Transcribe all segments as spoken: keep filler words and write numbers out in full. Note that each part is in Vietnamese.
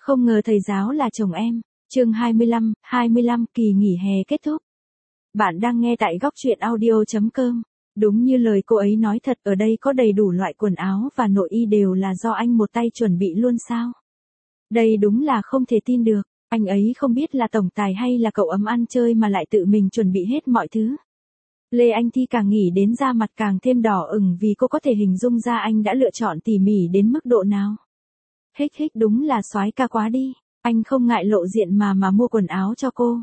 Không ngờ thầy giáo là chồng em. Chương hai mươi lăm, hai mươi lăm kỳ nghỉ hè kết thúc. Bạn đang nghe tại góc truyện audio chấm com. Đúng như lời cô ấy nói thật, ở đây có đầy đủ loại quần áo và nội y đều là do anh một tay chuẩn bị luôn sao? Đây đúng là không thể tin được, anh ấy không biết là tổng tài hay là cậu ấm ăn chơi mà lại tự mình chuẩn bị hết mọi thứ. Lê Anh Thi càng nghĩ đến da mặt càng thêm đỏ ửng vì cô có thể hình dung ra anh đã lựa chọn tỉ mỉ đến mức độ nào. Hích hích, đúng là soái ca quá đi, anh không ngại lộ diện mà mà mua quần áo cho cô.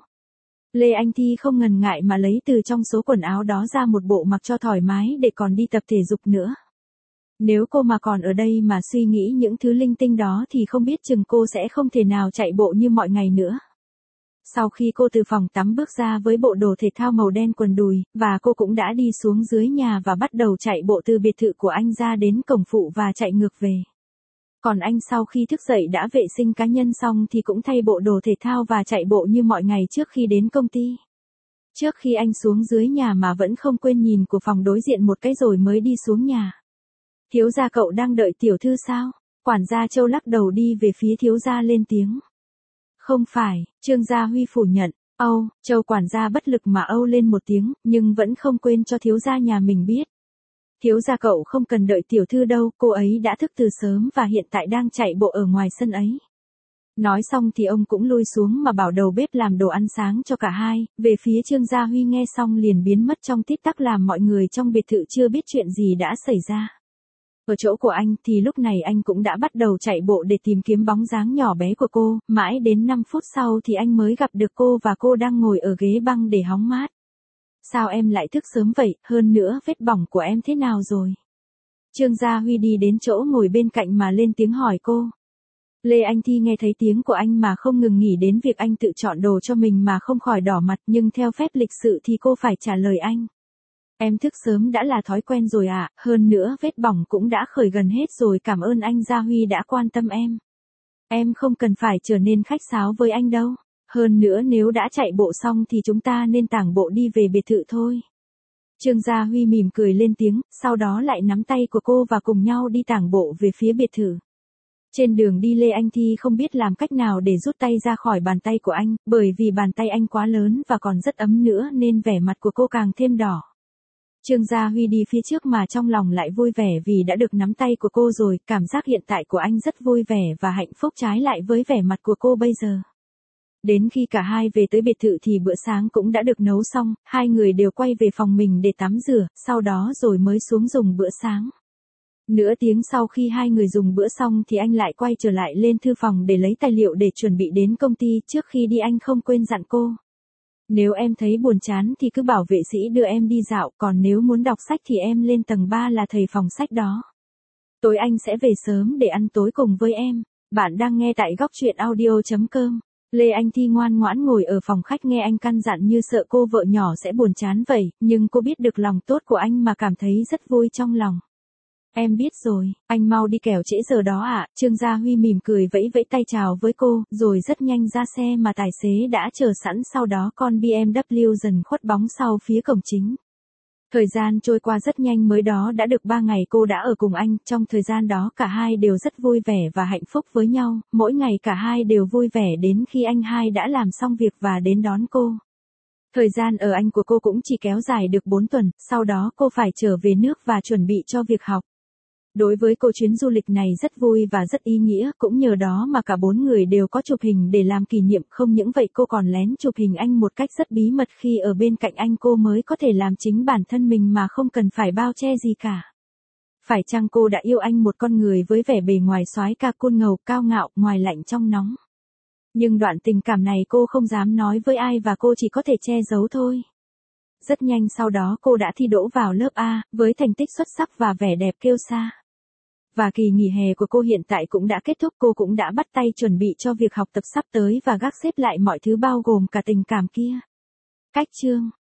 Lê Anh Thi không ngần ngại mà lấy từ trong số quần áo đó ra một bộ mặc cho thoải mái để còn đi tập thể dục nữa. Nếu cô mà còn ở đây mà suy nghĩ những thứ linh tinh đó thì không biết chừng cô sẽ không thể nào chạy bộ như mọi ngày nữa. Sau khi cô từ phòng tắm bước ra với bộ đồ thể thao màu đen quần đùi, và cô cũng đã đi xuống dưới nhà và bắt đầu chạy bộ từ biệt thự của anh ra đến cổng phụ và chạy ngược về. Còn anh sau khi thức dậy đã vệ sinh cá nhân xong thì cũng thay bộ đồ thể thao và chạy bộ như mọi ngày trước khi đến công ty. Trước khi anh xuống dưới nhà mà vẫn không quên nhìn của phòng đối diện một cái rồi mới đi xuống nhà. Thiếu gia cậu đang đợi tiểu thư sao? Quản gia Châu lắc đầu đi về phía thiếu gia lên tiếng. Không phải, Trương Gia Huy phủ nhận. Âu, Châu quản gia bất lực mà âu lên một tiếng, nhưng vẫn không quên cho thiếu gia nhà mình biết. Thiếu gia cậu không cần đợi tiểu thư đâu, cô ấy đã thức từ sớm và hiện tại đang chạy bộ ở ngoài sân ấy. Nói xong thì ông cũng lui xuống mà bảo đầu bếp làm đồ ăn sáng cho cả hai, về phía Trương Gia Huy nghe xong liền biến mất trong tích tắc làm mọi người trong biệt thự chưa biết chuyện gì đã xảy ra. Ở chỗ của anh thì lúc này anh cũng đã bắt đầu chạy bộ để tìm kiếm bóng dáng nhỏ bé của cô, mãi đến năm phút sau thì anh mới gặp được cô và cô đang ngồi ở ghế băng để hóng mát. Sao em lại thức sớm vậy, hơn nữa vết bỏng của em thế nào rồi? Trương Gia Huy đi đến chỗ ngồi bên cạnh mà lên tiếng hỏi cô. Lê Anh Thi nghe thấy tiếng của anh mà không ngừng nghĩ đến việc anh tự chọn đồ cho mình mà không khỏi đỏ mặt, nhưng theo phép lịch sự thì cô phải trả lời anh. Em thức sớm đã là thói quen rồi ạ, à, hơn nữa vết bỏng cũng đã khởi gần hết rồi, cảm ơn anh Gia Huy đã quan tâm em. Em không cần phải trở nên khách sáo với anh đâu. Hơn nữa nếu đã chạy bộ xong thì chúng ta nên tản bộ đi về biệt thự thôi. Trương Gia Huy mỉm cười lên tiếng, sau đó lại nắm tay của cô và cùng nhau đi tản bộ về phía biệt thự. Trên đường đi Lê Anh Thi không biết làm cách nào để rút tay ra khỏi bàn tay của anh, bởi vì bàn tay anh quá lớn và còn rất ấm nữa nên vẻ mặt của cô càng thêm đỏ. Trương Gia Huy đi phía trước mà trong lòng lại vui vẻ vì đã được nắm tay của cô rồi, cảm giác hiện tại của anh rất vui vẻ và hạnh phúc trái lại với vẻ mặt của cô bây giờ. Đến khi cả hai về tới biệt thự thì bữa sáng cũng đã được nấu xong, hai người đều quay về phòng mình để tắm rửa, sau đó rồi mới xuống dùng bữa sáng. Nửa tiếng sau khi hai người dùng bữa xong thì anh lại quay trở lại lên thư phòng để lấy tài liệu để chuẩn bị đến công ty. Trước khi đi anh không quên dặn cô. Nếu em thấy buồn chán thì cứ bảo vệ sĩ đưa em đi dạo, còn nếu muốn đọc sách thì em lên tầng ba là thầy phòng sách đó. Tối anh sẽ về sớm để ăn tối cùng với em. Bạn đang nghe tại góc truyện audio chấm com. Lê Anh Thi ngoan ngoãn ngồi ở phòng khách nghe anh căn dặn như sợ cô vợ nhỏ sẽ buồn chán vậy, nhưng cô biết được lòng tốt của anh mà cảm thấy rất vui trong lòng. Em biết rồi, anh mau đi kẻo trễ giờ đó ạ. À? Trương Gia Huy mỉm cười vẫy vẫy tay chào với cô, rồi rất nhanh ra xe mà tài xế đã chờ sẵn, sau đó con bê em vê dần khuất bóng sau phía cổng chính. Thời gian trôi qua rất nhanh, mới đó đã được ba ngày cô đã ở cùng anh, trong thời gian đó cả hai đều rất vui vẻ và hạnh phúc với nhau, mỗi ngày cả hai đều vui vẻ đến khi anh hai đã làm xong việc và đến đón cô. Thời gian ở Anh của cô cũng chỉ kéo dài được bốn tuần, sau đó cô phải trở về nước và chuẩn bị cho việc học. Đối với cô chuyến du lịch này rất vui và rất ý nghĩa, cũng nhờ đó mà cả bốn người đều có chụp hình để làm kỷ niệm, không những vậy cô còn lén chụp hình anh một cách rất bí mật, khi ở bên cạnh anh cô mới có thể làm chính bản thân mình mà không cần phải bao che gì cả. Phải chăng cô đã yêu anh, một con người với vẻ bề ngoài soái ca cool ngầu cao ngạo, ngoài lạnh trong nóng. Nhưng đoạn tình cảm này cô không dám nói với ai và cô chỉ có thể che giấu thôi. Rất nhanh sau đó cô đã thi đỗ vào lớp A, với thành tích xuất sắc và vẻ đẹp kiêu sa. Và kỳ nghỉ hè của cô hiện tại cũng đã kết thúc, cô cũng đã bắt tay chuẩn bị cho việc học tập sắp tới và gác xếp lại mọi thứ bao gồm cả tình cảm kia. Cách chương